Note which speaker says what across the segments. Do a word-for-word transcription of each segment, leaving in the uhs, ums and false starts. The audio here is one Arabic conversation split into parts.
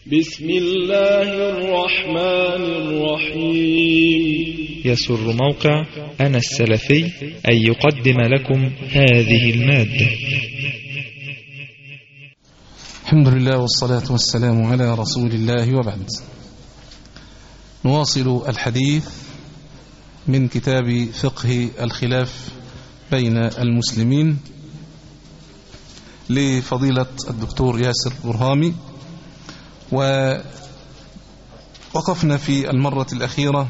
Speaker 1: بسم الله الرحمن الرحيم.
Speaker 2: يسر موقع أنا السلفي أن يقدم لكم هذه المادة.
Speaker 3: الحمد لله والصلاة والسلام على رسول الله، وبعد. نواصل الحديث من كتاب فقه الخلاف بين المسلمين لفضيلة الدكتور ياسر برهامي، ووقفنا في المرة الأخيرة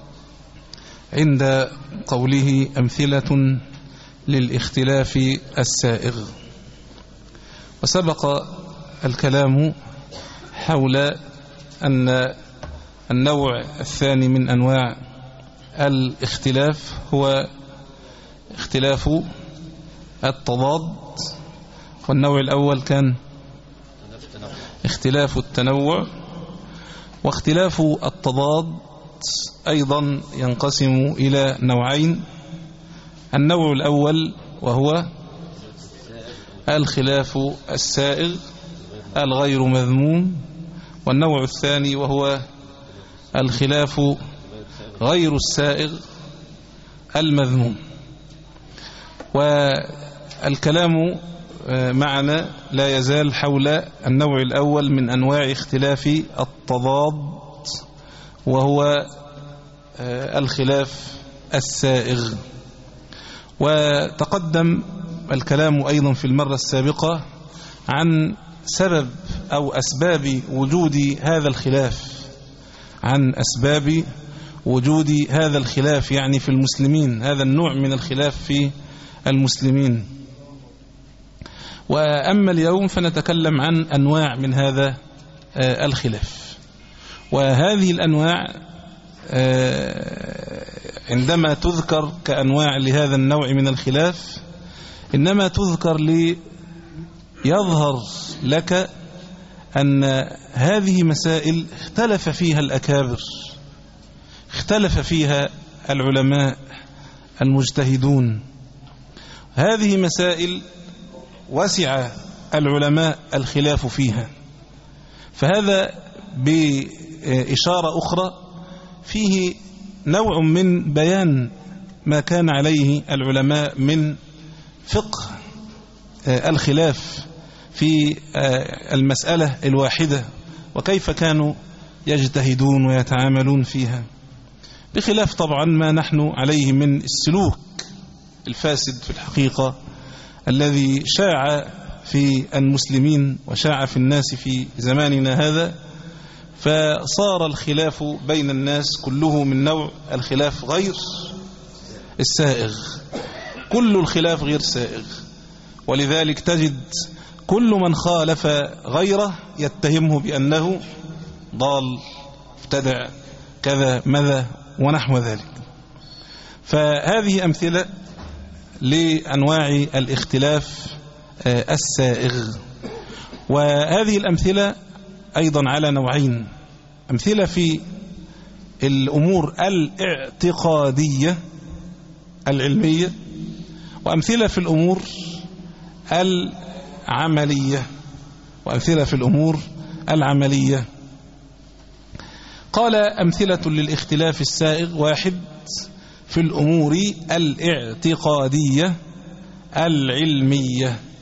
Speaker 3: عند قوله أمثلة للاختلاف السائغ، وسبق الكلام حول أن النوع الثاني من أنواع الاختلاف هو اختلاف التضاد، والنوع الأول كان اختلاف التنوع. واختلاف التضاد أيضا ينقسم إلى نوعين: النوع الأول وهو الخلاف السائغ الغير مذموم، والنوع الثاني وهو الخلاف غير السائغ المذموم. والكلام معنا لا يزال حول النوع الأول من أنواع اختلاف التضاد، وهو الخلاف السائغ. وتقدم الكلام أيضا في المرة السابقة عن سبب أو أسباب وجود هذا الخلاف، عن أسباب وجود هذا الخلاف يعني في المسلمين، هذا النوع من الخلاف في المسلمين. وأما اليوم فنتكلم عن أنواع من هذا الخلاف. وهذه الأنواع عندما تذكر كأنواع لهذا النوع من الخلاف إنما تذكر ليظهر لك أن هذه مسائل اختلف فيها الأكابر، اختلف فيها العلماء المجتهدون. هذه مسائل وسع العلماء الخلاف فيها، فهذا بإشارة أخرى فيه نوع من بيان ما كان عليه العلماء من فقه الخلاف في المسألة الواحدة، وكيف كانوا يجتهدون ويتعاملون فيها، بخلاف طبعا ما نحن عليه من السلوك الفاسد في الحقيقة الذي شاع في المسلمين وشاع في الناس في زماننا هذا، فصار الخلاف بين الناس كله من نوع الخلاف غير السائغ، كل الخلاف غير سائغ. ولذلك تجد كل من خالف غيره يتهمه بأنه ضال، ابتدع، كذا ماذا ونحو ذلك. فهذه أمثلة لأنواع الاختلاف السائغ. وهذه الأمثلة أيضا على نوعين: أمثلة في الأمور الاعتقادية العلمية، وأمثلة في الأمور العملية وأمثلة في الأمور العملية. قال أمثلة للاختلاف السائغ: واحد، في الأمور الاعتقادية العلمية.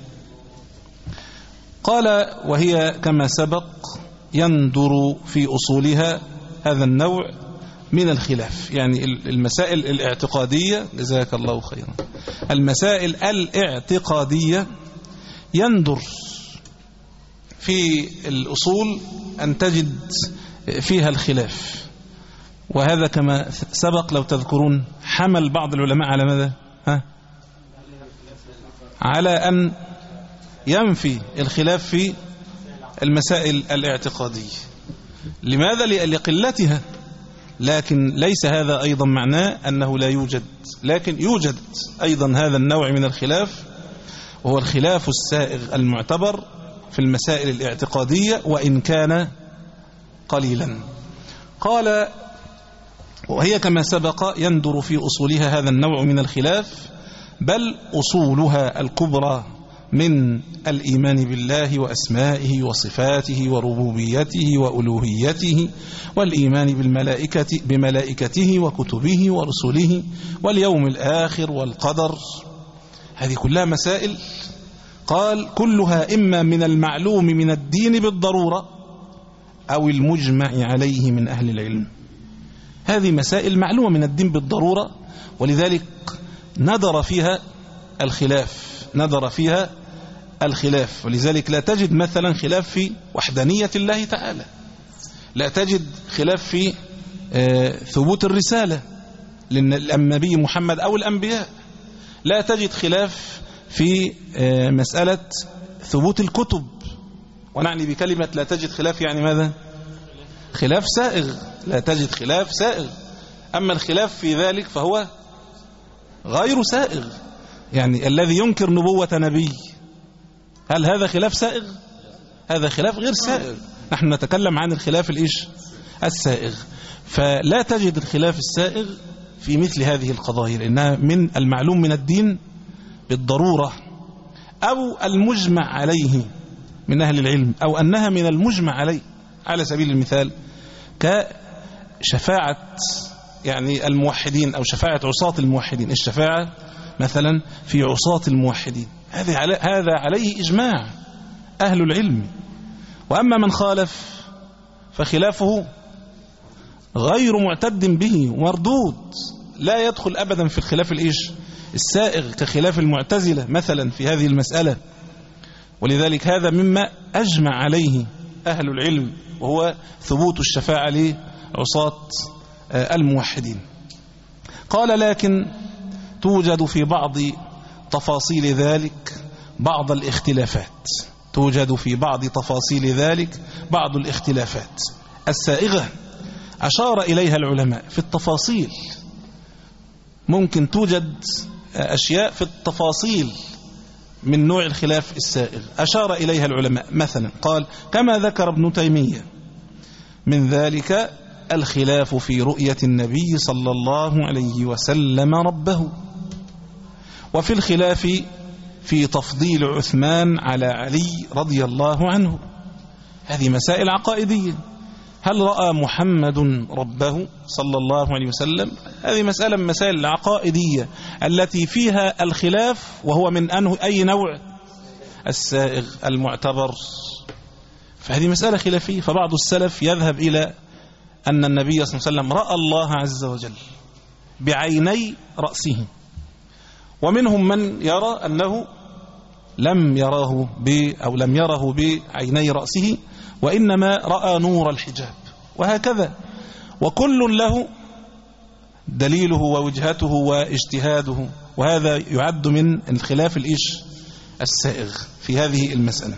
Speaker 3: قال: وهي كما سبق يندر في أصولها هذا النوع من الخلاف، يعني المسائل الاعتقادية، جزاك الله خيرا، المسائل الاعتقادية يندر في الأصول أن تجد فيها الخلاف. وهذا كما سبق لو تذكرون حمل بعض العلماء على ماذا؟ ها؟ على أن ينفي الخلاف في المسائل الاعتقادية. لماذا؟ لقلتها، لكن ليس هذا أيضا معناه أنه لا يوجد، لكن يوجد أيضا هذا النوع من الخلاف، وهو الخلاف السائغ المعتبر في المسائل الاعتقادية وإن كان قليلا. قال: وهي كما سبق يندر في أصولها هذا النوع من الخلاف، بل أصولها الكبرى من الإيمان بالله وأسمائه وصفاته وربوبيته وألوهيته، والإيمان بالملائكة بملائكته وكتبه ورسله واليوم الآخر والقدر. هذه كلها مسائل قال كلها إما من المعلوم من الدين بالضرورة أو المجمع عليه من أهل العلم. هذه مسائل معلومة من الدين بالضرورة، ولذلك ندر فيها الخلاف ندر فيها الخلاف ولذلك لا تجد مثلا خلاف في وحدانية الله تعالى، لا تجد خلاف في ثبوت الرسالة للنبي محمد أو الأنبياء، لا تجد خلاف في مسألة ثبوت الكتب. ونعني بكلمة لا تجد خلاف يعني ماذا؟ خلاف سائغ، لا تجد خلاف سائغ. أما الخلاف في ذلك فهو غير سائغ، يعني الذي ينكر نبوة نبي، هل هذا خلاف سائغ؟ هذا خلاف غير سائغ. نحن نتكلم عن الخلاف الإيش؟ السائغ. فلا تجد الخلاف السائغ في مثل هذه القضايا، لأنها من المعلوم من الدين بالضرورة أو المجمع عليه من أهل العلم، أو أنها من المجمع عليه. على سبيل المثال كشفاعة يعني الموحدين أو شفاعة عصاة الموحدين، الشفاعة مثلا في عصاة الموحدين هذا عليه إجماع أهل العلم. وأما من خالف فخلافه غير معتد به مردود، لا يدخل أبدا في الخلاف الإيش السائغ كخلاف المعتزلة مثلا في هذه المسألة. ولذلك هذا مما أجمع عليه أهل العلم، وهو ثبوت الشفاعة لعصاة الموحدين. قال لكن توجد في بعض تفاصيل ذلك بعض الاختلافات توجد في بعض تفاصيل ذلك بعض الاختلافات السائغة أشار إليها العلماء. في التفاصيل ممكن توجد أشياء في التفاصيل من نوع الخلاف السائغ أشار إليها العلماء. مثلا قال كما ذكر ابن تيمية من ذلك الخلاف في رؤية النبي صلى الله عليه وسلم ربه، وفي الخلاف في تفضيل عثمان على علي رضي الله عنه. هذه مسائل عقائدية. هل رأى محمد ربه صلى الله عليه وسلم؟ هذه مسألة من مسائل العقائدية التي فيها الخلاف، وهو من أنه أي نوع السائغ المعتبر. فهذه مسألة خلافية. فبعض السلف يذهب إلى أن النبي صلى الله عليه وسلم رأى الله عز وجل بعيني رأسه، ومنهم من يرى أنه لم يراه ب أو لم يره بعيني رأسه، وإنما رأى نور الحجاب، وهكذا. وكل له دليله ووجهته واجتهاده، وهذا يعد من الخلاف الإيش السائغ في هذه المسألة.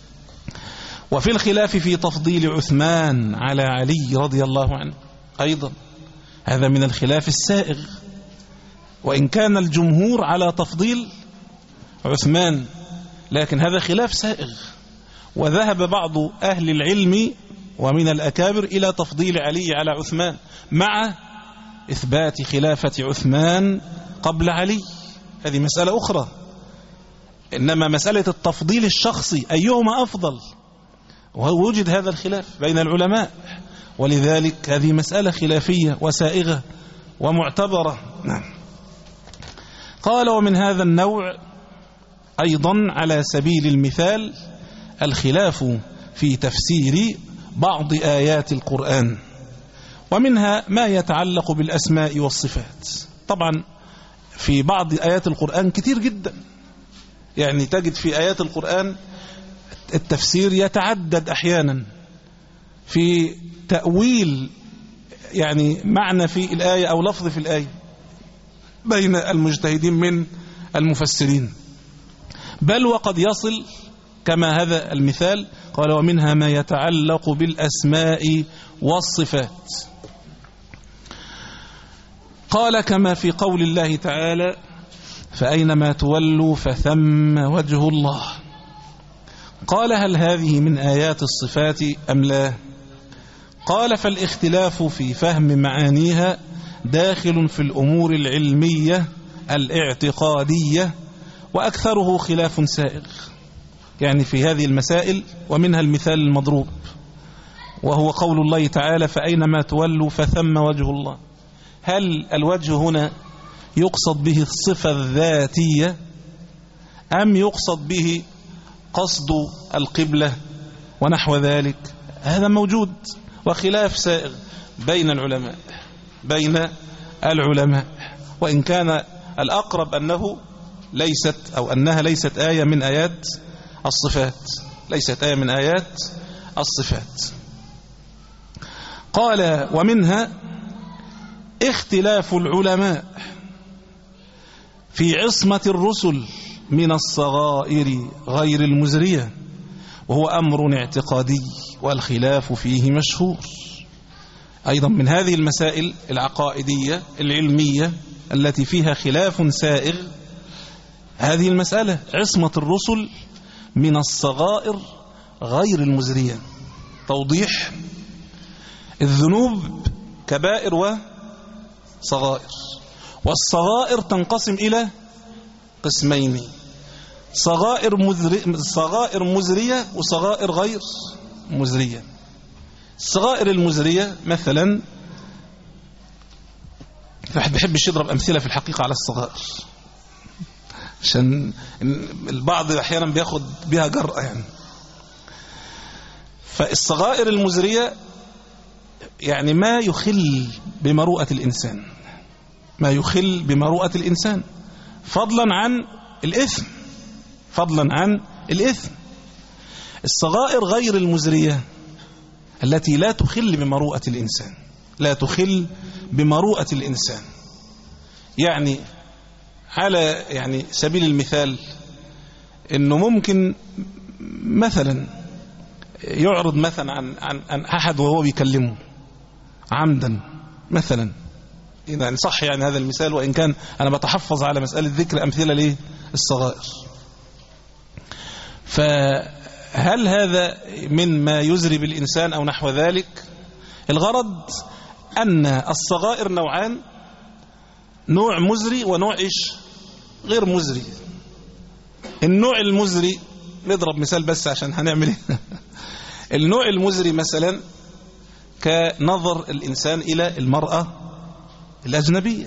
Speaker 3: وفي الخلاف في تفضيل عثمان على علي رضي الله عنه أيضا، هذا من الخلاف السائغ، وإن كان الجمهور على تفضيل عثمان، لكن هذا خلاف سائغ. وذهب بعض أهل العلم ومن الأكابر إلى تفضيل علي على عثمان، مع إثبات خلافة عثمان قبل علي. هذه مسألة أخرى. إنما مسألة التفضيل الشخصي أيهما أفضل، ووجد هذا الخلاف بين العلماء، ولذلك هذه مسألة خلافية وسائغة ومعتبرة. نعم. قال ومن هذا النوع أيضا على سبيل المثال الخلاف في تفسير بعض آيات القرآن، ومنها ما يتعلق بالأسماء والصفات. طبعا في بعض آيات القرآن كتير جدا، يعني تجد في آيات القرآن التفسير يتعدد أحيانا في تأويل يعني معنى في الآية أو لفظ في الآية بين المجتهدين من المفسرين، بل وقد يصل كما هذا المثال. قال ومنها ما يتعلق بالأسماء والصفات. قال كما في قول الله تعالى فأينما تولوا فثم وجه الله. قال هل هذه من آيات الصفات أم لا؟ قال فالاختلاف في فهم معانيها داخل في الأمور العلمية الاعتقادية، وأكثره خلاف سائغ يعني في هذه المسائل، ومنها المثال المضروب وهو قول الله تعالى فأينما تولوا فثم وجه الله. هل الوجه هنا يقصد به الصفة الذاتية أم يقصد به قصد القبلة ونحو ذلك؟ هذا موجود وخلاف سائغ بين العلماء بين العلماء وإن كان الأقرب أنه ليست أو أنها ليست آية من آيات الصفات ليست آية من آيات الصفات. قال ومنها اختلاف العلماء في عصمة الرسل من الصغائر غير المزرية، وهو أمر اعتقادي والخلاف فيه مشهور. أيضا من هذه المسائل العقائدية العلمية التي فيها خلاف سائغ هذه المسألة عصمة الرسل من الصغائر غير المزرية. توضيح: الذنوب كبائر وصغائر، والصغائر تنقسم إلى قسمين: صغائر مزرية, صغائر مزرية وصغائر غير مزرية. الصغائر المزرية مثلا الواحد بيحبش يضرب أمثلة في الحقيقة على الصغائر عشان البعض أحيانا بياخد بها جرأة يعني. فالصغائر المزرية يعني ما يخل بمروءة الإنسان ما يخل بمروءة الإنسان فضلا عن الإثم فضلا عن الإثم. الصغائر غير المزرية التي لا تخل بمروءة الإنسان لا تخل بمروءة الإنسان يعني على يعني سبيل المثال إنه ممكن مثلا يعرض مثلا عن, عن, عن أحد وهو بيكلمه عمدا مثلا، يعني صح يعني هذا المثال، وإن كان أنا بتحفظ على مسألة ذكر أمثلة ليه الصغائر. فهل هذا من ما يزري بالإنسان أو نحو ذلك؟ الغرض أن الصغائر نوعان: نوع مزري ونوع إيش غير مزري. النوع المزري نضرب مثال بس عشان هنعمل ايه النوع المزري مثلا كنظر الإنسان إلى المرأة الأجنبية،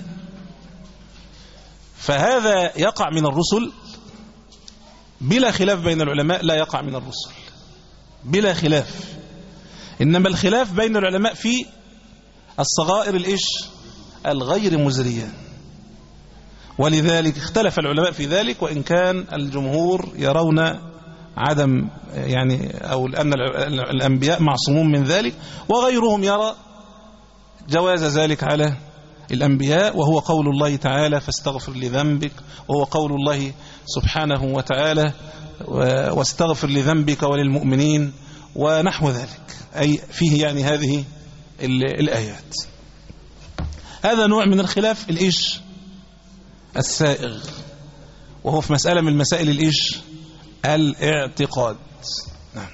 Speaker 3: فهذا يقع من الرسل بلا خلاف بين العلماء، لا يقع من الرسل بلا خلاف، إنما الخلاف بين العلماء في الصغائر الإيش الغير مزرية، ولذلك اختلف العلماء في ذلك، وإن كان الجمهور يرون عدم يعني أو أن الأنبياء معصومون من ذلك، وغيرهم يرى جواز ذلك على الأنبياء، وهو قول الله تعالى فاستغفر لذنبك، وهو قول الله سبحانه وتعالى واستغفر لذنبك وللمؤمنين ونحو ذلك، أي فيه يعني هذه الآيات. هذا نوع من الخلاف الإيش السائغ، وهو في مسألة من المسائل الإيش الاعتقاد. نعم.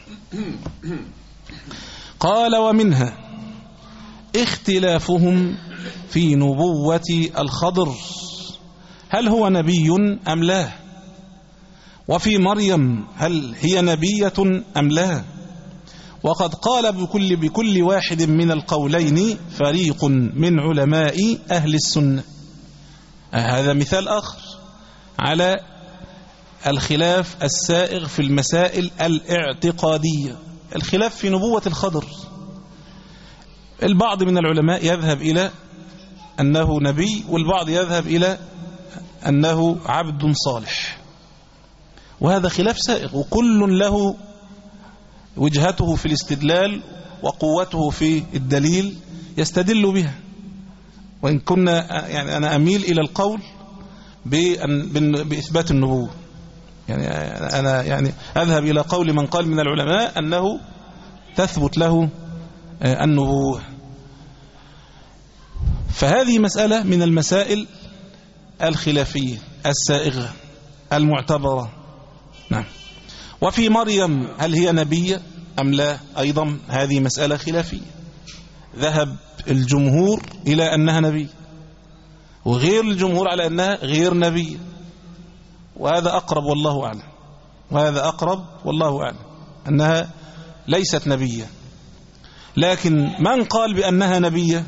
Speaker 3: قال ومنها اختلافهم في نبوة الخضر هل هو نبي أم لا، وفي مريم هل هي نبية أم لا، وقد قال بكل, بكل واحد من القولين فريق من علماء أهل السنة. هذا مثال آخر على الخلاف السائغ في المسائل الاعتقادية. الخلاف في نبوة الخضر، البعض من العلماء يذهب إلى أنه نبي، والبعض يذهب إلى أنه عبد صالح، وهذا خلاف سائغ، وكل له وجهته في الاستدلال وقوته في الدليل يستدل بها، وإن كنا يعني أنا أميل إلى القول بإثبات النبوة، يعني أنا يعني أذهب إلى قول من قال من العلماء أنه تثبت له النبوة. فهذه مسألة من المسائل الخلافية السائغة المعتبرة. نعم. وفي مريم هل هي نبية أم لا، أيضا هذه مسألة خلافية، ذهب الجمهور إلى أنها نبي، وغير الجمهور على أنها غير نبي، وهذا أقرب والله أعلم، وهذا أقرب والله أعلم أنها ليست نبية. لكن من قال بأنها نبية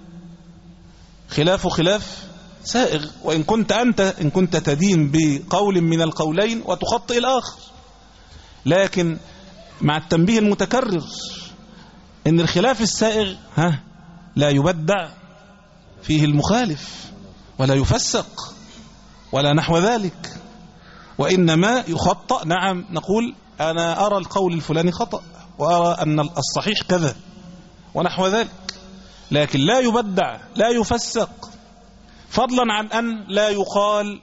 Speaker 3: خلاف خلاف سائغ، وإن كنت أنت إن كنت تدين بقول من القولين وتخطئ الآخر. لكن مع التنبيه المتكرر إن الخلاف السائغ ها لا يبدع فيه المخالف ولا يفسق ولا نحو ذلك، وإنما يخطأ. نعم نقول أنا أرى القول الفلاني خطأ وأرى أن الصحيح كذا ونحو ذلك، لكن لا يبدع لا يفسق، فضلا عن أن لا يقال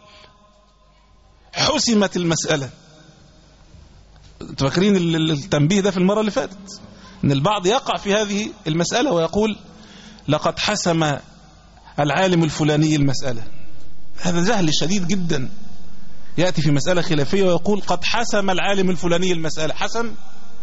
Speaker 3: حسمت المسألة. تفكرين التنبيه ده في المرة اللي فاتت أن البعض يقع في هذه المسألة ويقول لقد حسم العالم الفلاني المسألة. هذا جهل شديد جدا، يأتي في مسألة خلافية ويقول قد حسم العالم الفلاني المسألة. حسم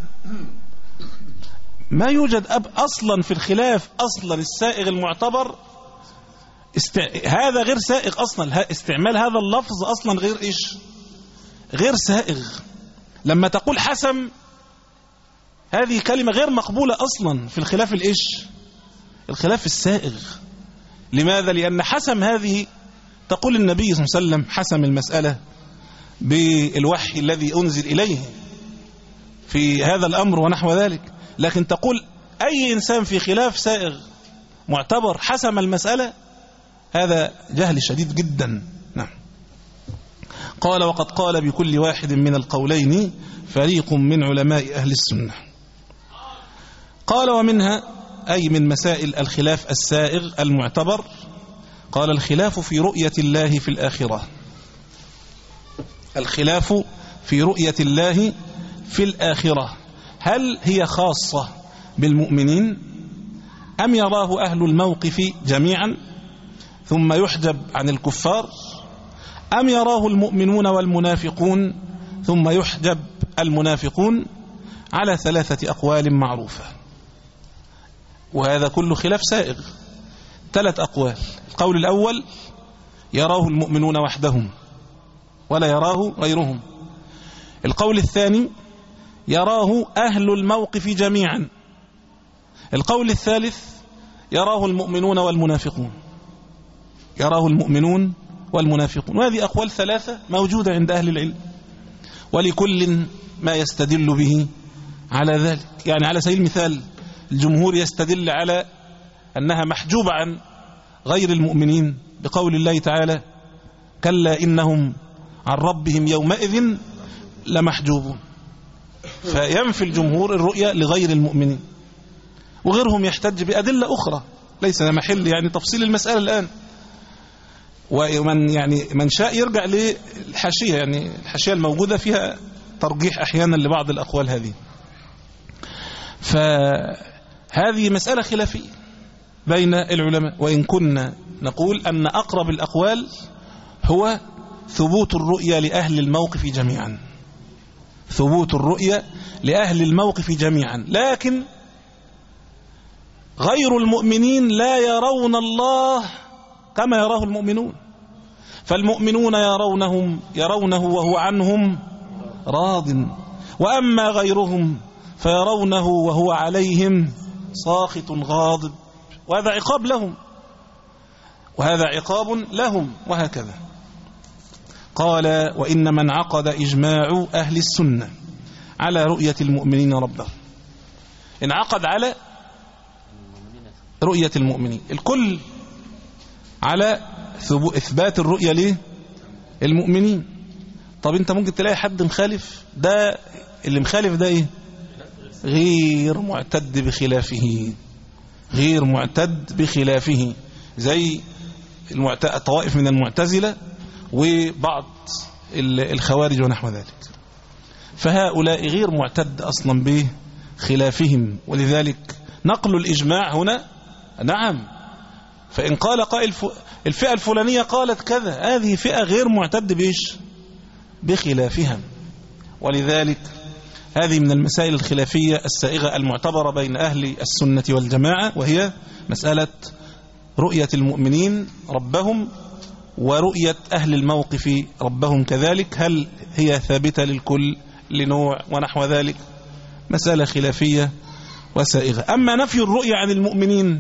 Speaker 3: ما يوجد أب أصلا في الخلاف أصلا السائغ المعتبر است... هذا غير سائغ أصلا، استعمال هذا اللفظ أصلا غير إيش غير سائغ. لما تقول حسم هذه كلمة غير مقبولة أصلا في الخلاف الإيش الخلاف السائغ. لماذا؟ لأن حسم هذه تقول النبي صلى الله عليه وسلم حسم المسألة بالوحي الذي أنزل إليه في هذا الأمر ونحو ذلك، لكن تقول أي إنسان في خلاف سائغ معتبر حسم المسألة، هذا جهل شديد جدا. نعم. قال وقد قال بكل واحد من القولين فريق من علماء أهل السنة. قال ومنها أي من مسائل الخلاف السائغ المعتبر، قال الخلاف في رؤية الله في الآخرة. الخلاف في رؤية الله في الآخرة هل هي خاصة بالمؤمنين أم يراه أهل الموقف جميعا ثم يحجب عن الكفار، أم يراه المؤمنون والمنافقون ثم يحجب المنافقون؟ على ثلاثة أقوال معروفة، وهذا كله خلاف سائغ. ثلاث أقوال. القول الأول يراه المؤمنون وحدهم ولا يراه غيرهم. القول الثاني يراه أهل الموقف جميعا. القول الثالث يراه المؤمنون والمنافقون يراه المؤمنون والمنافقون. وهذه أقوال ثلاثة موجودة عند أهل العلم، ولكل ما يستدل به على ذلك. يعني على سبيل المثال الجمهور يستدل على أنها محجوبة عن غير المؤمنين بقول الله تعالى كلا إنهم عن ربهم يومئذ لمحجوبون، فينفي الجمهور الرؤية لغير المؤمنين. وغيرهم يحتج بأدلة أخرى ليس محل يعني تفصيل المسألة الآن، ومن يعني من شاء يرجع للحاشية، يعني الحاشية الموجودة فيها ترجيح أحيانا لبعض الأقوال هذه. فهذه مسألة خلافية بين العلماء، وإن كنا نقول أن أقرب الأقوال هو ثبوت الرؤية لأهل الموقف جميعا، ثبوت الرؤية لأهل الموقف جميعا. لكن غير المؤمنين لا يرون الله كما يراه المؤمنون، فالمؤمنون يرونهم يرونه وهو عنهم راض، وأما غيرهم فيرونه وهو عليهم ساخط غاضب، وهذا عقاب لهم وهذا عقاب لهم وهكذا. قال وإن من عقد إجماع أهل السنة على رؤية المؤمنين ربهم، انعقد على رؤية المؤمنين الكل على إثبات الرؤية للمؤمنين. طب انت ممكن تلاقي حد مخالف، ده اللي مخالف ده ايه؟ غير معتد بخلافه، غير معتد بخلافه، زي الطوائف من المعتزلة وبعض الخوارج ونحو ذلك. فهؤلاء غير معتد أصلا بخلافهم، ولذلك نقل الإجماع هنا نعم. فإن قال قائل الفئة الفلانية قالت كذا، هذه فئة غير معتد بإيش؟ بخلافها. ولذلك هذه من المسائل الخلافية السائغة المعتبرة بين أهل السنة والجماعة، وهي مسألة رؤية المؤمنين ربهم ورؤية أهل الموقف ربهم كذلك، هل هي ثابتة للكل لنوع ونحو ذلك؟ مسألة خلافية وسائغة. أما نفي الرؤية عن المؤمنين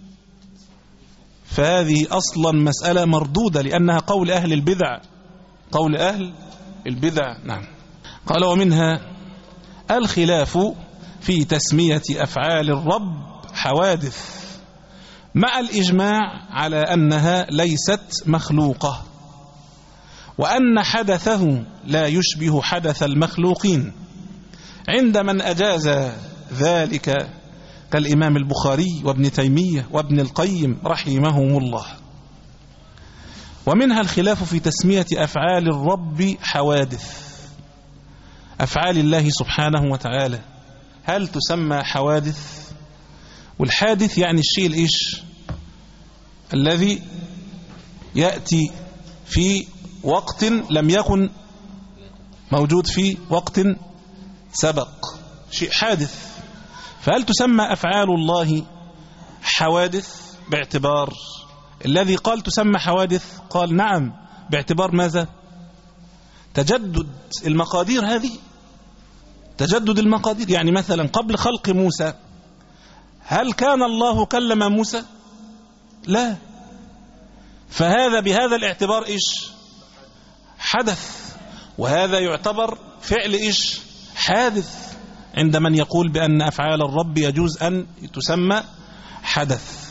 Speaker 3: فهذه أصلا مسألة مردودة، لأنها قول أهل البدع، قول أهل البدع. نعم. قال ومنها الخلاف في تسمية أفعال الرب حوادث مع الإجماع على أنها ليست مخلوقة، وأن حدثه لا يشبه حدث المخلوقين، عند من أجاز ذلك كالإمام البخاري وابن تيمية وابن القيم رحمهم الله. ومنها الخلاف في تسمية أفعال الرب حوادث، أفعال الله سبحانه وتعالى هل تسمى حوادث؟ والحادث يعني الشيء الإيش الذي يأتي في وقت لم يكن موجود في وقت سبق، شيء حادث. فهل تسمى أفعال الله حوادث باعتبار الذي قال تسمى حوادث؟ قال نعم، باعتبار ماذا؟ تجدد المقادير، هذه تجدد المقادير. يعني مثلا قبل خلق موسى هل كان الله كلم موسى؟ لا. فهذا بهذا الاعتبار إيش؟ حدث. وهذا يعتبر فعل إيش؟ حادث، عند من يقول بأن أفعال الرب يجوز أن تسمى حدث.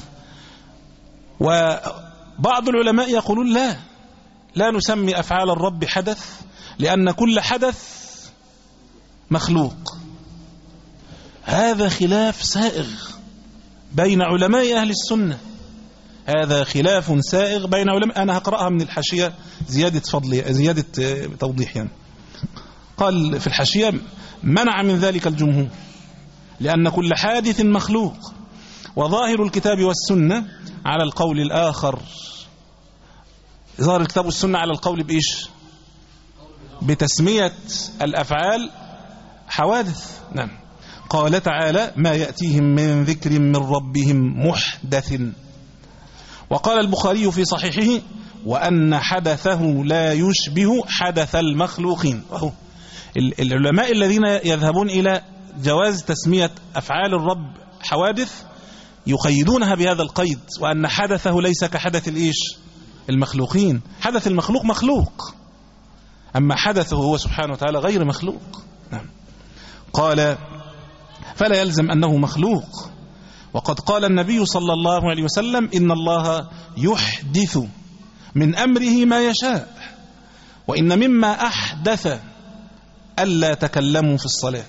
Speaker 3: وبعض العلماء يقولون لا لا نسمي أفعال الرب حدث، لأن كل حدث مخلوق. هذا خلاف سائغ بين علماء أهل السنة، هذا خلاف سائغ بين علماء. أنا هقرأها من الحاشية زيادة فضل زيادة توضيح. يعني قال في الحاشية منع من ذلك الجمهور لأن كل حادث مخلوق، وظاهر الكتاب والسنة على القول الآخر. ظاهر الكتاب والسنة على القول بإيش؟ بتسمية الأفعال حوادث. نعم. قال تعالى ما يأتيهم من ذكر من ربهم محدث. وقال البخاري في صحيحه وأن حدثه لا يشبه حدث المخلوقين. وهو العلماء الذين يذهبون إلى جواز تسمية أفعال الرب حوادث يقيدونها بهذا القيد، وأن حدثه ليس كحدث الإيش؟ المخلوقين. حدث المخلوق مخلوق، أما حدثه هو سبحانه وتعالى غير مخلوق. نعم. قال فلا يلزم أنه مخلوق، وقد قال النبي صلى الله عليه وسلم إن الله يحدث من أمره ما يشاء، وإن مما أحدث ألا تكلموا في الصلاة.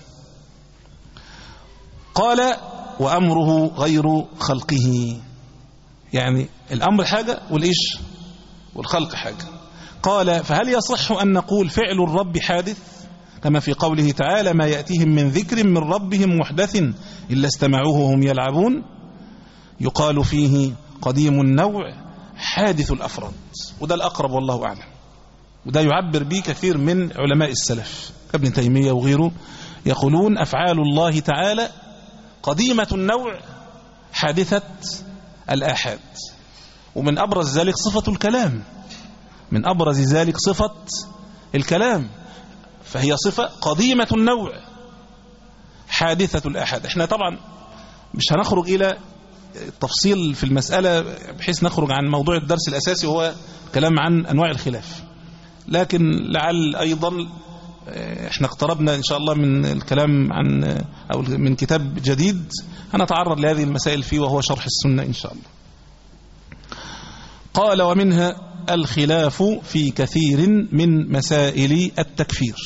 Speaker 3: قال وأمره غير خلقه، يعني الأمر حاجة والإيش والخلق حاجة. قال فهل يصح أن نقول فعل الرب حادث كما في قوله تعالى ما يأتيهم من ذكر من ربهم محدث إلا استمعوه وهم يلعبون؟ يقال فيه قديم النوع حادث الأفراد، وده الأقرب والله أعلم، وده يعبر به كثير من علماء السلف ابن تيمية وغيره، يقولون أفعال الله تعالى قديمة النوع حادثة الآحاد. ومن أبرز ذلك صفة الكلام، من أبرز ذلك صفة الكلام، فهي صفة قديمة النوع حادثة الآحاد. احنا طبعا مش هنخرج إلى التفصيل في المسألة بحيث نخرج عن موضوع الدرس الأساسي وهو كلام عن أنواع الخلاف، لكن لعل أيضا احنا اقتربنا إن شاء الله من الكلام عن أو من كتاب جديد هنتعرض لهذه المسائل فيه وهو شرح السنة إن شاء الله. قال ومنها الخلاف في كثير من مسائل التكفير،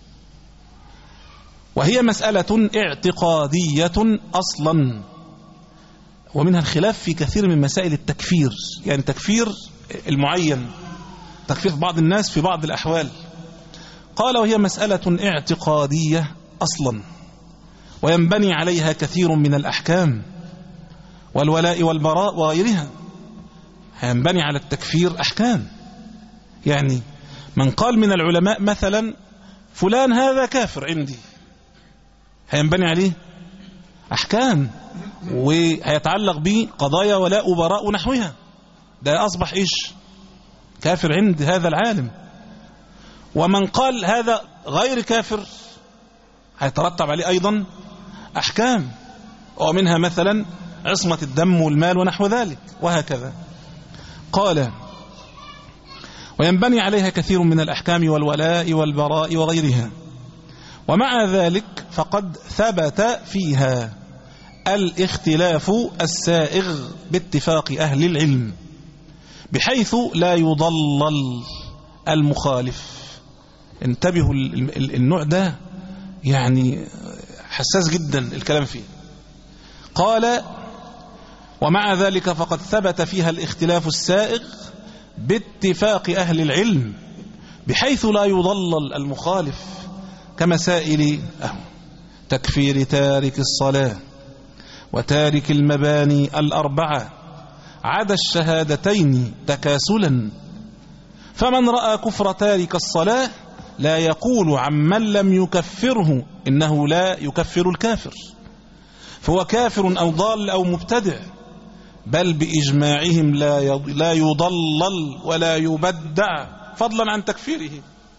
Speaker 3: وهي مسألة اعتقادية أصلا. ومنها الخلاف في كثير من مسائل التكفير، يعني تكفير المعين، تكفير بعض الناس في بعض الأحوال. قال وهي مسألة اعتقادية أصلا، وينبني عليها كثير من الأحكام والولاء والبراء وغيرها. هينبني على التكفير أحكام، يعني من قال من العلماء مثلا فلان هذا كافر عندي، هينبني عليه أحكام وهيتعلق به قضايا ولاء وبراء ونحوها. ده أصبح إيش؟ كافر عند هذا العالم. ومن قال هذا غير كافر هيترتب عليه أيضا أحكام، ومنها مثلا عصمة الدم والمال ونحو ذلك وهكذا. قال: وينبني عليها كثير من الأحكام والولاء والبراء وغيرها، ومع ذلك فقد ثبت فيها الاختلاف السائغ باتفاق أهل العلم، بحيث لا يضلل المخالف. انتبهوا، النوع ده يعني حساس جدا الكلام فيه. قال: ومع ذلك فقد ثبت فيها الاختلاف السائغ باتفاق أهل العلم، بحيث لا يضلل المخالف، كمسائل تكفير تارك الصلاة وتارك المباني الأربعة عدا الشهادتين تكاسلا. فمن رأى كفر تارك الصلاة لا يقول عمن لم يكفره إنه لا يكفر الكافر، فهو كافر أو ضال أو مبتدع، بل بإجماعهم لا يضلل ولا يبدع فضلا عن تكفيره.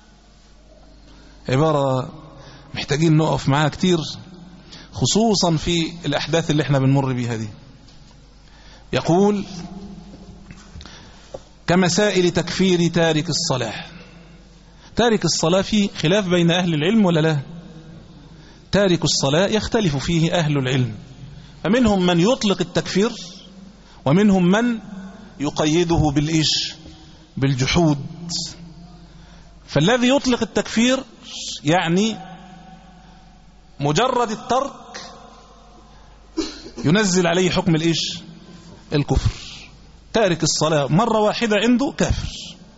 Speaker 3: عبارة محتاجين نقف معها كتير، خصوصا في الأحداث اللي احنا بنمر بيها دي. يقول: كمسائل تكفير تارك الصلاة. تارك الصلاة فيه خلاف بين أهل العلم ولا لا؟ تارك الصلاة يختلف فيه أهل العلم، فمنهم من يطلق التكفير، ومنهم من يقيده بالإيش؟ بالجحود. فالذي يطلق التكفير يعني مجرد الترك ينزل عليه حكم الإيش؟ الكفر. تارك الصلاة مرة واحدة عنده كافر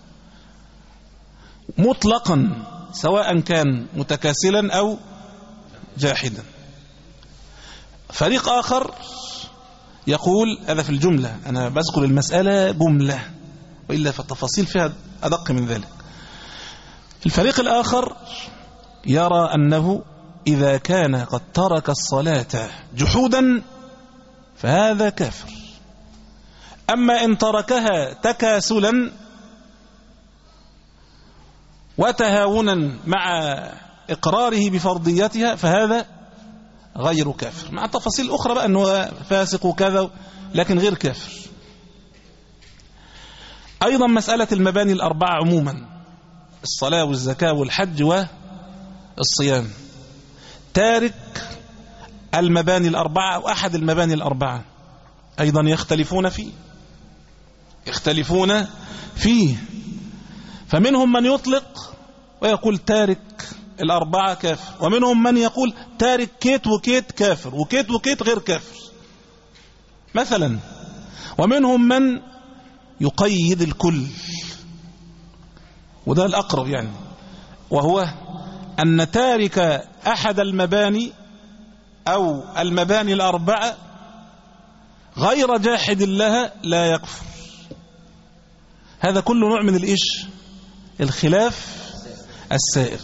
Speaker 3: مطلقا، سواء كان متكاسلا أو جاحدا. فريق آخر يقول، هذا في الجملة، أنا بذكر المسألة جملة وإلا فالتفاصيل فيها أدق من ذلك. الفريق الآخر يرى أنه إذا كان قد ترك الصلاة جحودا فهذا كافر، أما إن تركها تكاسلا وتهاونا مع إقراره بفرضيتها فهذا غير كافر، مع تفاصيل أخرى بقى أنه فاسق وكذا، لكن غير كافر. أيضا مسألة المباني الأربعة عموما، الصلاة والزكاة والحج والصيام، تارك المباني الأربعة أو أحد المباني الأربعة أيضا يختلفون فيه يختلفون فيه فمنهم من يطلق ويقول تارك الأربعة كافر، ومنهم من يقول تارك كيت وكيت كافر، وكيت وكيت غير كافر مثلا، ومنهم من يقيد الكل، وده الأقرب يعني، وهو أن تارك أحد المباني أو المباني الأربعة غير جاحد لها لا يكفر. هذا كله نوع من الإيش؟ الخلاف السائغ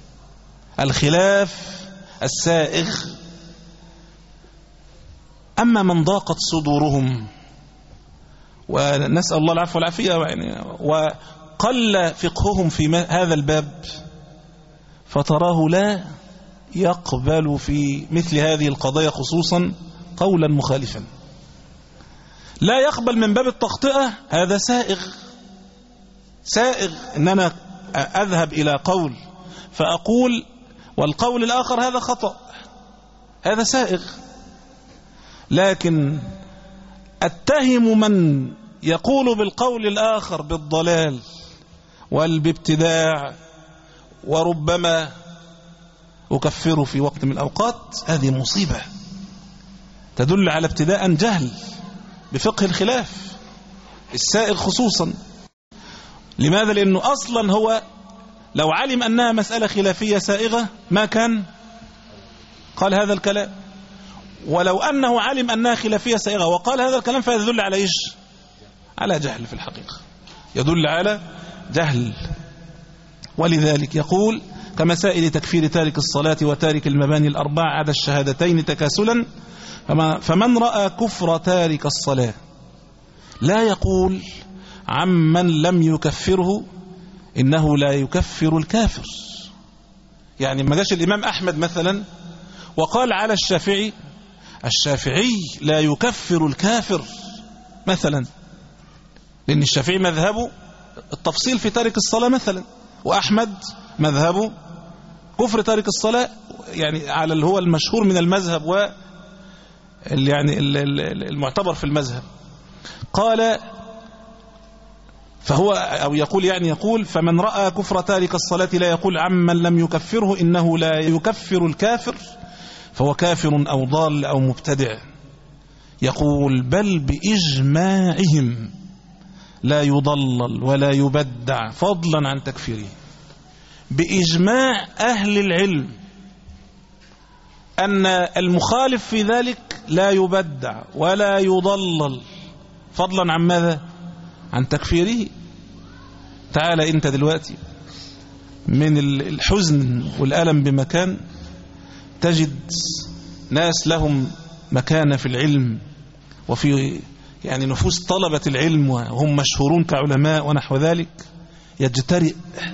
Speaker 3: الخلاف السائغ. أما من ضاقت صدورهم، ونسأل الله العفو والعافية، يعني وقل فقههم في هذا الباب، فتراه لا يقبل في مثل هذه القضايا خصوصا قولا مخالفا، لا يقبل من باب التخطئة. هذا سائغ سائغ إن أنا أذهب إلى قول فأقول والقول الآخر هذا خطأ، هذا سائغ. لكن أتهم من يقول بالقول الآخر بالضلال والبابتداع، وربما أكفره في وقت من الأوقات، هذه مصيبة تدل على ابتداء جهل بفقه الخلاف السائغ خصوصا. لماذا؟ لأنه أصلا هو لو علم أنها مسألة خلافية سائغة ما كان قال هذا الكلام، ولو أنه علم أنها خلافية سائغة وقال هذا الكلام فيدل على إيش؟ على جهل في الحقيقة، يدل على جهل. ولذلك يقول كمسائل تكفير تارك الصلاة وتارك المباني الأربعة عدا الشهادتين تكاسلا. فمن رأى كفر تارك الصلاة لا يقول عمن لم يكفره إنه لا يكفر الكافر. يعني ما جاش الإمام أحمد مثلا وقال على الشافعي الشافعي لا يكفر الكافر مثلا، لأن الشافعي مذهبه التفصيل في تارك الصلاة مثلا، وأحمد مذهبه كفر تارك الصلاة، يعني على اللي هو المشهور من المذهب و يعني المعتبر في المذهب. قال فهو أو يقول يعني يقول فمن رأى كفر تارك الصلاة لا يقول عمن لم يكفره إنه لا يكفر الكافر فهو كافر أو ضال أو مبتدع. يقول بل بإجماعهم لا يضلل ولا يبدع فضلا عن تكفيره. بإجماع أهل العلم أن المخالف في ذلك لا يبدع ولا يضلل فضلا عن ماذا؟ عن تكفيره. تعال أنت دلوقتي من الحزن والألم بمكان تجد ناس لهم مكانة في العلم وفي يعني نفوس طلبة العلم وهم مشهورون كعلماء ونحو ذلك، يجترئ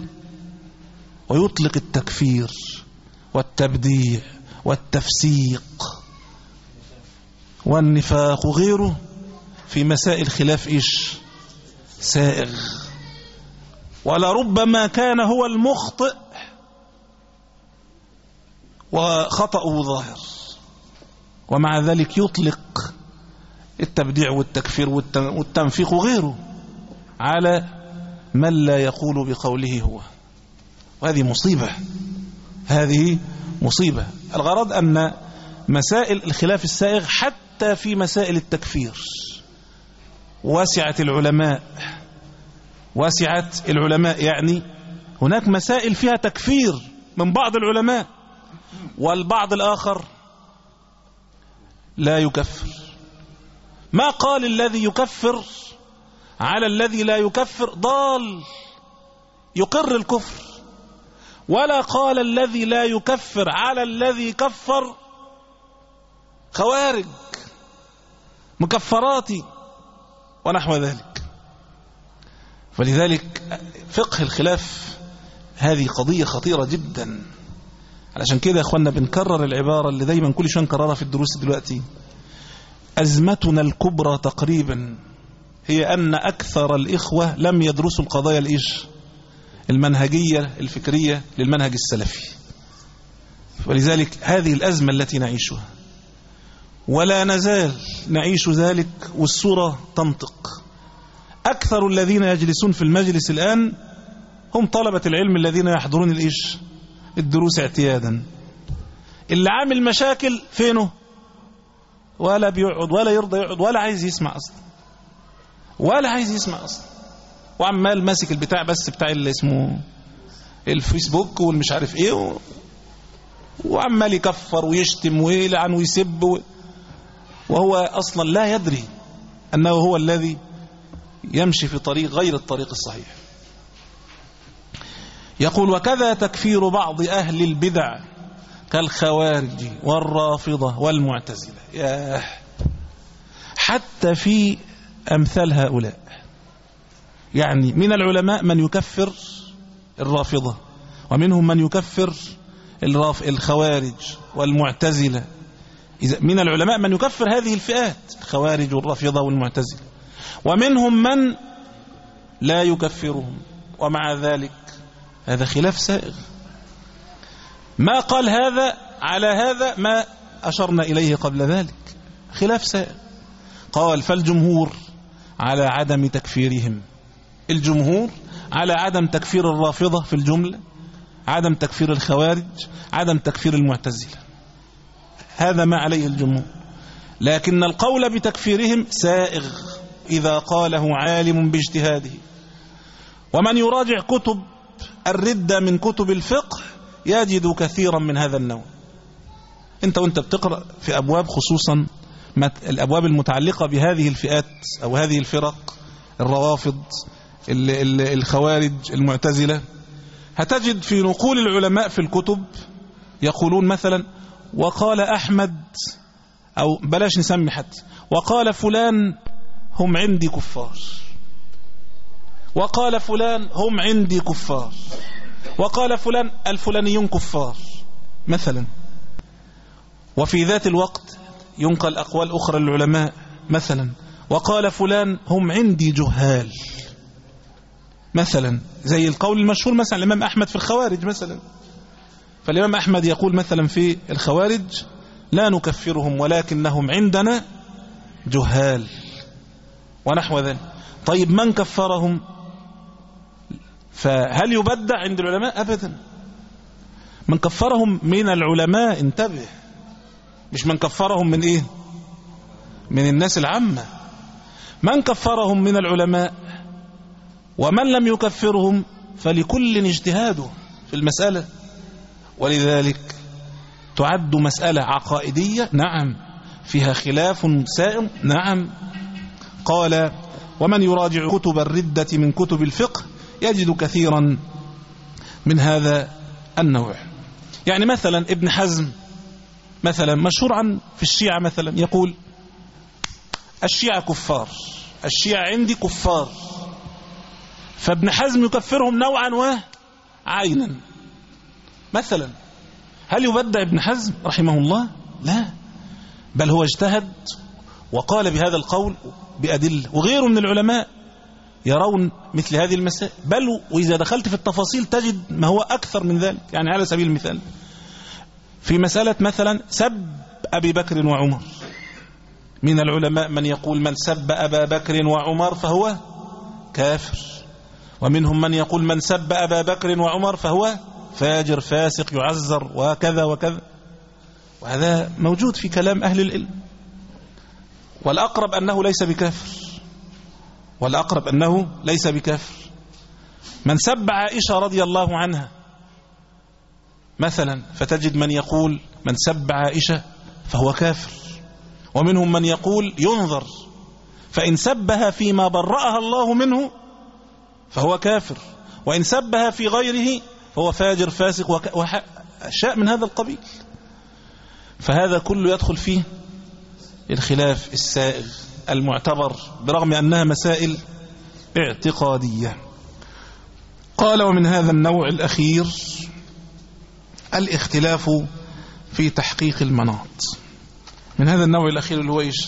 Speaker 3: ويطلق التكفير والتبديع والتفسيق والنفاق وغيره في مسائل خلاف إيش سائغ، ولربما كان هو المخطئ وخطأه ظاهر، ومع ذلك يطلق التبديع والتكفير والتنفيق وغيره على من لا يقول بقوله هو. وهذه مصيبة، هذه مصيبة. الغرض أن مسائل الخلاف السائغ حتى في مسائل التكفير واسعة العلماء، واسعة العلماء يعني هناك مسائل فيها تكفير من بعض العلماء والبعض الآخر لا يكفر. ما قال الذي يكفر على الذي لا يكفر ضال يقر الكفر، ولا قال الذي لا يكفر على الذي كفر خوارج مكفراتي ونحو ذلك. فلذلك فقه الخلاف هذه قضية خطيرة جدا. علشان كده يا اخوانا بنكرر العبارة اللي دايما كل شوية نكررها في الدروس دلوقتي: أزمتنا الكبرى تقريبا هي أن أكثر الإخوة لم يدرسوا القضايا الإيش المنهجية الفكرية للمنهج السلفي. ولذلك هذه الأزمة التي نعيشها ولا نزال نعيش ذلك، والصورة تنطق. أكثر الذين يجلسون في المجلس الآن هم طلبة العلم الذين يحضرون الإيش الدروس اعتيادا. اللي عامل مشاكل فينه؟ ولا بيقعد ولا يرضى يقعد ولا عايز يسمع أصلا، ولا عايز يسمع أصلا، وعمال ماسك البتاع بس بتاع اللي اسمه الفيسبوك والمش عارف ايه و... وعمال يكفر ويشتم ويلعن ويسب و... وهو أصلا لا يدري أنه هو الذي يمشي في طريق غير الطريق الصحيح. يقول: وكذا تكفير بعض أهل البدع كالخوارج والرافضة والمعتزلة. ياه، حتى في أمثال هؤلاء، يعني من العلماء من يكفر الرافضة، ومنهم من يكفر الخوارج والمعتزلة. من العلماء من يكفر هذه الفئات الخوارج والرافضة والمعتزلة، ومنهم من لا يكفرهم. ومع ذلك هذا خلاف سائغ. ما قال هذا على هذا ما أشرنا إليه قبل ذلك، خلاف سائغ. قال: فالجمهور على عدم تكفيرهم، الجمهور على عدم تكفير الرافضة في الجملة، عدم تكفير الخوارج، عدم تكفير المعتزلة، هذا ما عليه الجمهور. لكن القول بتكفيرهم سائغ إذا قاله عالم باجتهاده. ومن يراجع كتب الردة من كتب الفقه يجد كثيرا من هذا النوع. انت وانت بتقرأ في أبواب، خصوصا الأبواب المتعلقة بهذه الفئات أو هذه الفرق، الروافض، الخوارج، المعتزلة، هتجد في نقول العلماء في الكتب يقولون مثلا: وقال أحمد، أو بلاش نسمي حتى، وقال فلان هم عندي كفار. وقال فلان هم عندي كفار، وقال فلان الفلانيون كفار مثلا. وفي ذات الوقت ينقل أقوال أخرى للعلماء مثلا، وقال فلان هم عندي جهال مثلا، زي القول المشهور مثلا الإمام أحمد في الخوارج مثلا. فالإمام أحمد يقول مثلا في الخوارج لا نكفرهم ولكنهم عندنا جهال ونحو ذلك. طيب من كفرهم؟ فهل يبدع عند العلماء؟ أبدا. من كفرهم من العلماء، انتبه، مش من كفرهم من إيه؟ من الناس العامة. من كفرهم من العلماء، ومن لم يكفرهم فلكل اجتهاده في المسألة. ولذلك تعد مسألة عقائدية، نعم، فيها خلاف سائر، نعم. قال ومن يراجع كتب الردة من كتب الفقه يجد كثيرا من هذا النوع. يعني مثلا ابن حزم مثلا مشهور عن في الشيعة مثلا يقول الشيعة كفار، الشيعة عندي كفار. فابن حزم يكفرهم نوعا وعينا مثلا. هل يبدع ابن حزم رحمه الله؟ لا، بل هو اجتهد وقال بهذا القول بأدلة، وغيره من العلماء يرون مثل هذه المسائل، بل وإذا دخلت في التفاصيل تجد ما هو أكثر من ذلك. يعني على سبيل المثال في مسألة مثلا سب أبي بكر وعمر، من العلماء من يقول من سب أبا بكر وعمر فهو كافر، ومنهم من يقول من سب أبا بكر وعمر فهو فاجر فاسق يعذر وكذا وكذا. وهذا موجود في كلام أهل العلم. والأقرب أنه ليس بكافر، والأقرب أنه ليس بكافر. من سب عائشة رضي الله عنها مثلا فتجد من يقول من سب عائشة فهو كافر، ومنهم من يقول ينظر، فإن سبها فيما برأها الله منه فهو كافر، وإن سبها في غيره فهو فاجر فاسق وأشياء من هذا القبيل. فهذا كله يدخل فيه الخلاف السائغ المعتبر برغم أنها مسائل اعتقادية. قال ومن هذا النوع الأخير الاختلاف في تحقيق المناط. من هذا النوع الأخير اللي هو إيش؟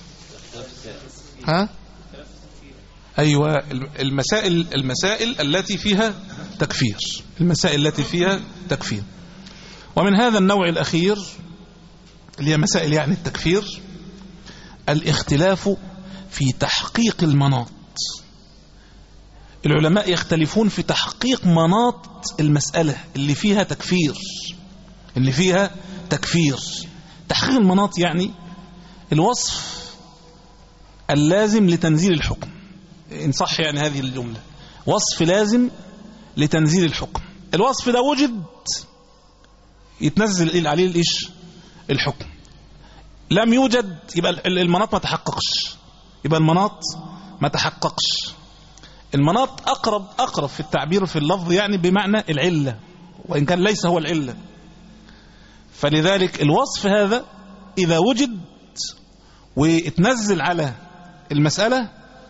Speaker 3: ها؟ أيوة، المسائل المسائل التي فيها تكفير، المسائل التي فيها تكفير. ومن هذا النوع الأخير اللي هي مسائل يعني التكفير الاختلاف في تحقيق المناط. العلماء يختلفون في تحقيق مناط المسألة اللي فيها تكفير، اللي فيها تكفير. تحقيق المناط يعني الوصف اللازم لتنزيل الحكم، إن صح يعني هذه الجملة، وصف لازم لتنزيل الحكم. الوصف ده وجد يتنزل عليه الإيش؟ الحكم. لم يوجد يبقى المناط ما تحققش، يبقى المناط ما تحققش. المناط أقرب أقرب في التعبير في اللفظ يعني بمعنى العلة، وإن كان ليس هو العلة. فلذلك الوصف هذا إذا وجد واتنزل على المسألة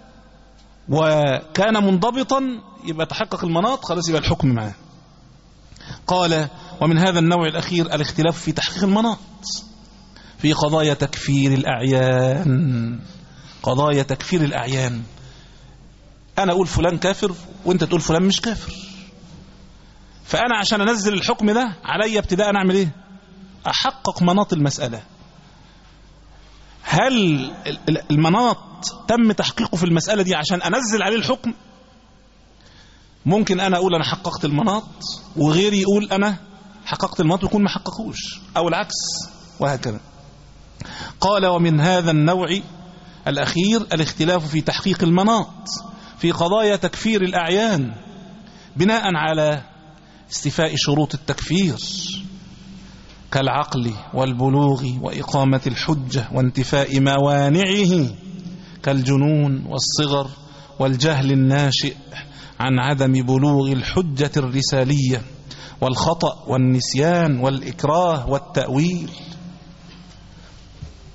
Speaker 3: وكان منضبطا يبقى تحقق المناط، خلاص يبقى الحكم معه. قال ومن هذا النوع الأخير الاختلاف في تحقيق المناط في قضايا تكفير الأعيان. قضايا تكفير الأعيان، أنا أقول فلان كافر وأنت تقول فلان مش كافر، فأنا عشان أنزل الحكم ده علي ابتداء نعمل إيه؟ أحقق مناط المسألة. هل المناط تم تحقيقه في المسألة دي عشان أنزل عليه الحكم؟ ممكن أنا أقول أنا حققت المناط وغيري يقول أنا حققت المناط ويكون ما حققوش، أو العكس، وهكذا. قال ومن هذا النوع الأخير الاختلاف في تحقيق المناط في قضايا تكفير الأعيان بناء على استيفاء شروط التكفير كالعقل والبلوغ وإقامة الحجة وانتفاء موانعه كالجنون والصغر والجهل الناشئ عن عدم بلوغ الحجة الرسالية والخطأ والنسيان والإكراه والتأويل.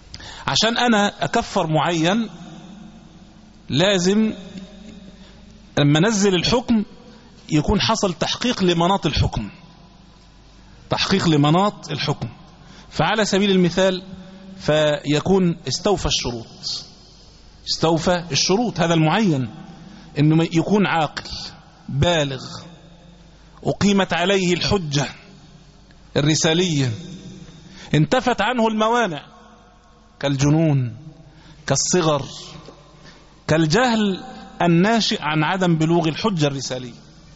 Speaker 3: عشان أنا أكفر معين لازم لما نزل الحكم يكون حصل تحقيق لمناط الحكم، تحقيق لمناط الحكم. فعلى سبيل المثال فيكون استوفى الشروط، استوفى الشروط هذا المعين، انه يكون عاقل بالغ، أقيمت عليه الحجة الرسالية، انتفت عنه الموانع كالجنون كالصغر كالجهل الناشئ عن عدم بلوغ الحجة الرسالية.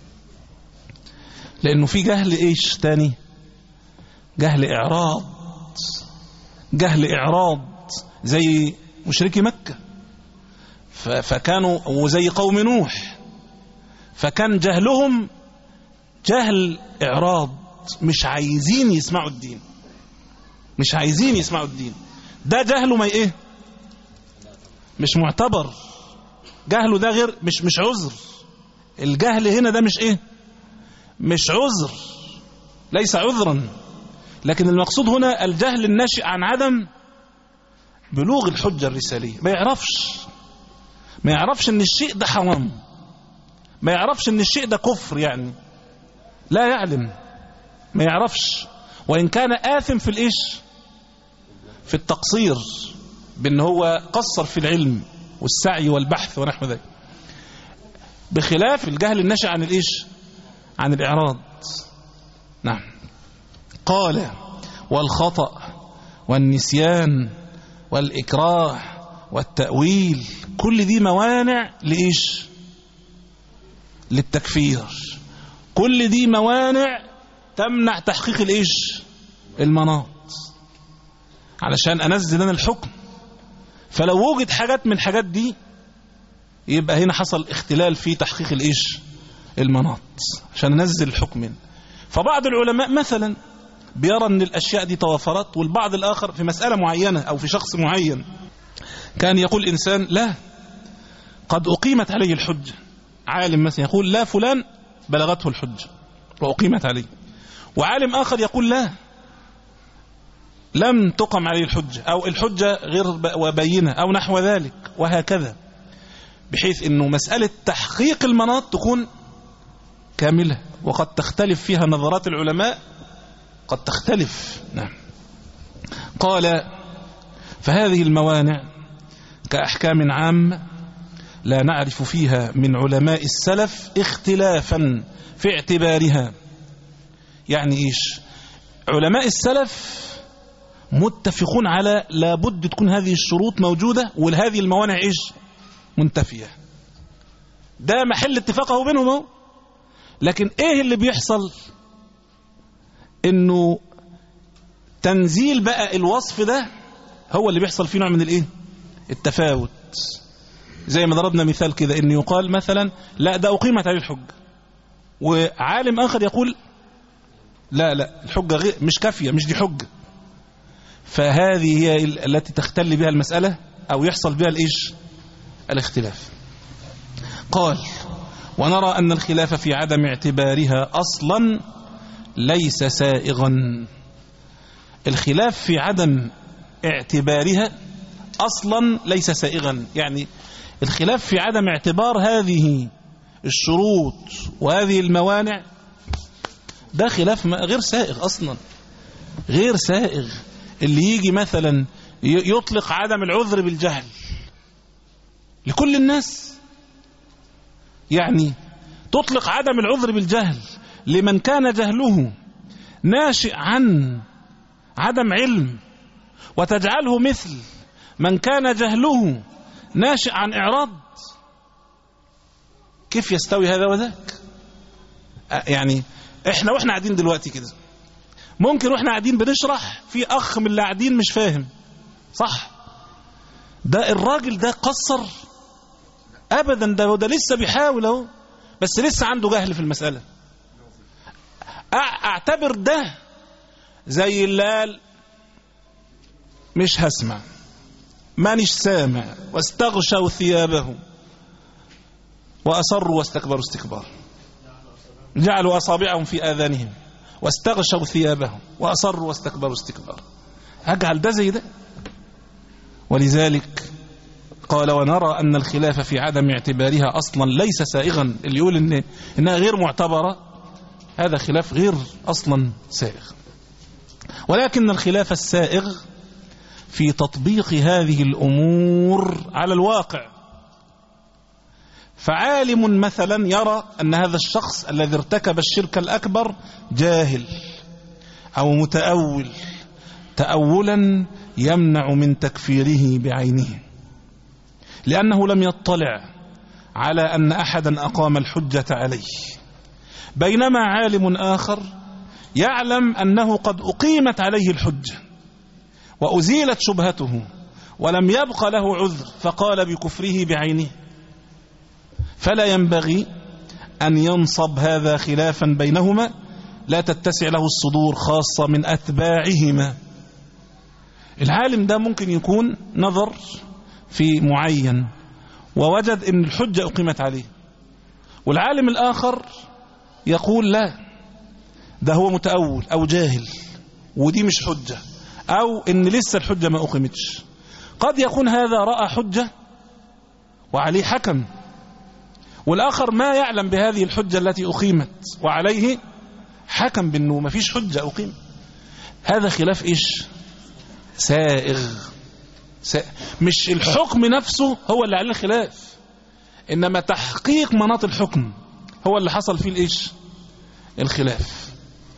Speaker 3: لأنه في جهل إيش تاني؟ جهل إعراض، جهل إعراض زي مشركي مكة، فكانوا وزي قوم نوح، فكان جهلهم جهل إعراض، مش عايزين يسمعوا الدين، مش عايزين يسمعوا الدين. ده جهله ما ايه؟ مش معتبر، جهله ده غير مش مش عذر. الجهل هنا ده مش ايه؟ مش عذر، ليس عذرا، لكن المقصود هنا الجهل الناشئ عن عدم بلوغ الحجة الرسالية. ما يعرفش ما يعرفش ان الشيء ده حرام، ما يعرفش ان الشيء ده كفر، يعني لا يعلم، ما يعرفش، وإن كان آثم في الإيش؟ في التقصير، بأن هو قصر في العلم والسعي والبحث ونحو ذلك، بخلاف الجهل الناشئ عن الإيش؟ عن الإعراض. نعم. قال والخطأ والنسيان والإكراه والتأويل، كل دي موانع لإيش؟ للتكفير، كل دي موانع تمنع تحقيق الإيش؟ المناط، علشان أنزل أنا الحكم. فلو وجد حاجات من الحاجات دي يبقى هنا حصل اختلال في تحقيق الإيش؟ المناط، عشان أنزل الحكم. فبعض العلماء مثلا بيرى أن الأشياء دي توافرت، والبعض الآخر في مسألة معينة أو في شخص معين كان يقول إنسان لا قد أقيمت عليه الحجة، عالم مثلا يقول لا فلان بلغته الحجة وأقيمت عليه، وعالم آخر يقول لا لم تقم عليه الحجة أو الحجة غير وبينة أو نحو ذلك، وهكذا، بحيث أنه مسألة تحقيق المناط تكون كاملة، وقد تختلف فيها نظرات العلماء، قد تختلف. نعم. قال فهذه الموانع كأحكام عامة لا نعرف فيها من علماء السلف اختلافا في اعتبارها. يعني إيش؟ علماء السلف متفقون على لابد تكون هذه الشروط موجودة وهذه الموانع إيش؟ منتفية. ده محل اتفاقه بينهم. لكن إيه اللي بيحصل؟ إنه تنزيل بقى الوصف ده هو اللي بيحصل فيه نوع من الإيه؟ التفاوت. زي ما ضربنا مثال كده، إنه يقال مثلا لا ده أقيمت عليه الحجة، وعالم آخر يقول لا لا الحجة غير مش كافية، مش دي حجة. فهذه هي التي تختل بها المسألة أو يحصل بها الإيش؟ الاختلاف. قال ونرى أن الخلاف في عدم اعتبارها أصلا ليس سائغا. الخلاف في عدم اعتبارها أصلا ليس سائغا، يعني الخلاف في عدم اعتبار هذه الشروط وهذه الموانع ده خلاف غير سائغ أصلا، غير سائغ. اللي يجي مثلا يطلق عدم العذر بالجهل لكل الناس، يعني تطلق عدم العذر بالجهل لمن كان جهله ناشئ عن عدم علم، وتجعله مثل من كان جهله ناشئ عن إعراض. كيف يستوي هذا وذاك؟ يعني احنا واحنا قاعدين دلوقتي كده ممكن واحنا قاعدين بنشرح في اخ من اللي قاعدين مش فاهم، صح؟ ده الراجل ده قصر ابدا، ده ده لسه بيحاول اهو، بس لسه عنده جهل في المسألة. اعتبر ده زي اللي قال مش هسمع، مانيش سامع، واستغشوا ثيابهم وأصروا واستكبروا استكبار، جعلوا أصابعهم في آذانهم واستغشوا ثيابهم وأصروا واستكبروا استكبار. هجعل ده زي ده؟ ولذلك قال ونرى أن الخلاف في عدم اعتبارها أصلا ليس سائغا. اللي يقول إن إنها غير معتبرة هذا خلاف غير أصلا سائغ، ولكن الخلاف السائغ في تطبيق هذه الأمور على الواقع. فعالم مثلا يرى أن هذا الشخص الذي ارتكب الشرك الأكبر جاهل أو متأول تأولا يمنع من تكفيره بعينه، لأنه لم يطلع على أن أحدا أقام الحجة عليه، بينما عالم آخر يعلم أنه قد أقيمت عليه الحجة وأزيلت شبهته ولم يبق له عذر فقال بكفره بعينه. فلا ينبغي أن ينصب هذا خلافا بينهما لا تتسع له الصدور، خاصة من أتباعهما. العالم ده ممكن يكون نظر في معين ووجد أن الحجة أقيمت عليه، والعالم الآخر يقول لا، ده هو متأول أو جاهل ودي مش حجة، أو أن لسه الحجة ما أقيمتش. قد يكون هذا رأى حجة وعليه حكم، والآخر ما يعلم بهذه الحجة التي أقيمت وعليه حكم بأنه ما فيش حجة أقيمت. هذا خلاف إيش؟ سائغ. سائغ. مش الحكم نفسه هو اللي عليه الخلاف، إنما تحقيق مناط الحكم هو اللي حصل فيه الإيش؟ الخلاف.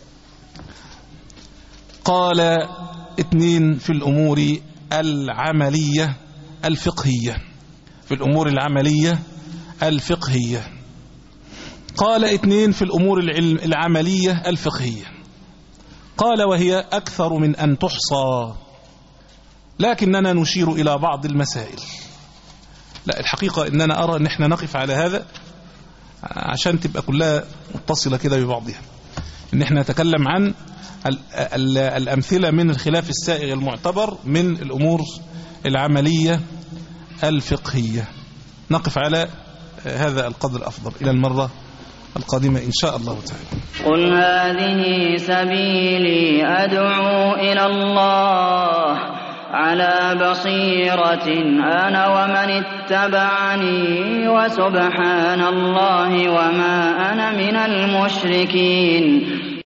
Speaker 3: قال اثنين في الأمور العملية الفقهية، في الأمور العملية الفقهية. قال اثنين في الأمور العملية الفقهية. قال وهي أكثر من أن تحصى، لكننا نشير إلى بعض المسائل. لا، الحقيقة إننا أرى أن احنا نقف على هذا عشان تبقى كلها متصلة كده ببعضها، إن احنا نتكلم عن الأمثلة من الخلاف السائغ المعتبر من الأمور العملية الفقهية. نقف على هذا القدر الأفضل إلى المرة القادمة إن شاء الله تعالى.
Speaker 4: قل هذه سبيلي أدعو إلى الله على بصيرة أنا ومن اتبعني وسبحان الله وما أنا من المشركين.